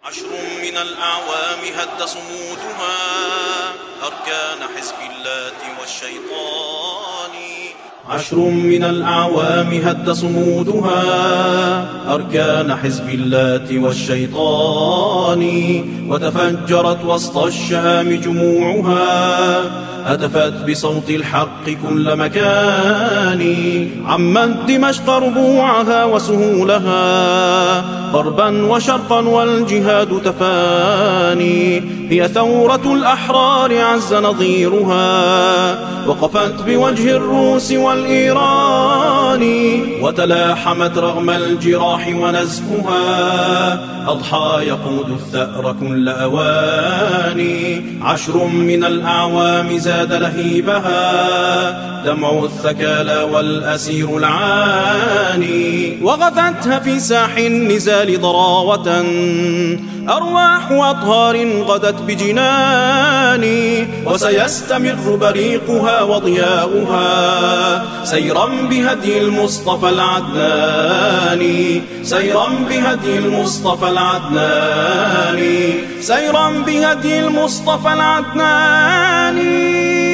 10 من الأعوام هد صمودها أركان حزب اللات والشيطان. 10 من الأعوام هد صمودها أركان حزب اللات والشيطان. وتفجرت وسط الشام جموعها هتفت بصوت الحق كل مكان. عمت دمشق ربوعها وسهولها غربا وشرقا والجهاد تفاني. هي ثورة الأحرار عز نظيرها وقفت بوجه الروس والإيران. وتلاحمت رغم الجراح ونزفها أضحى يقود الثأر كل أواني. 10 من الأعوام زاد لهيبها دمع الثكالى والأسير العاني. وغفتها في ساح النزال ضراوة أرواح أطهار غدت بجناني. وسيستمر بريقها وضياؤها سيرا بهدي المصطفى العدناني. سيرا بهدي المصطفى العدناني. سيرا بهدي المصطفى العدناني.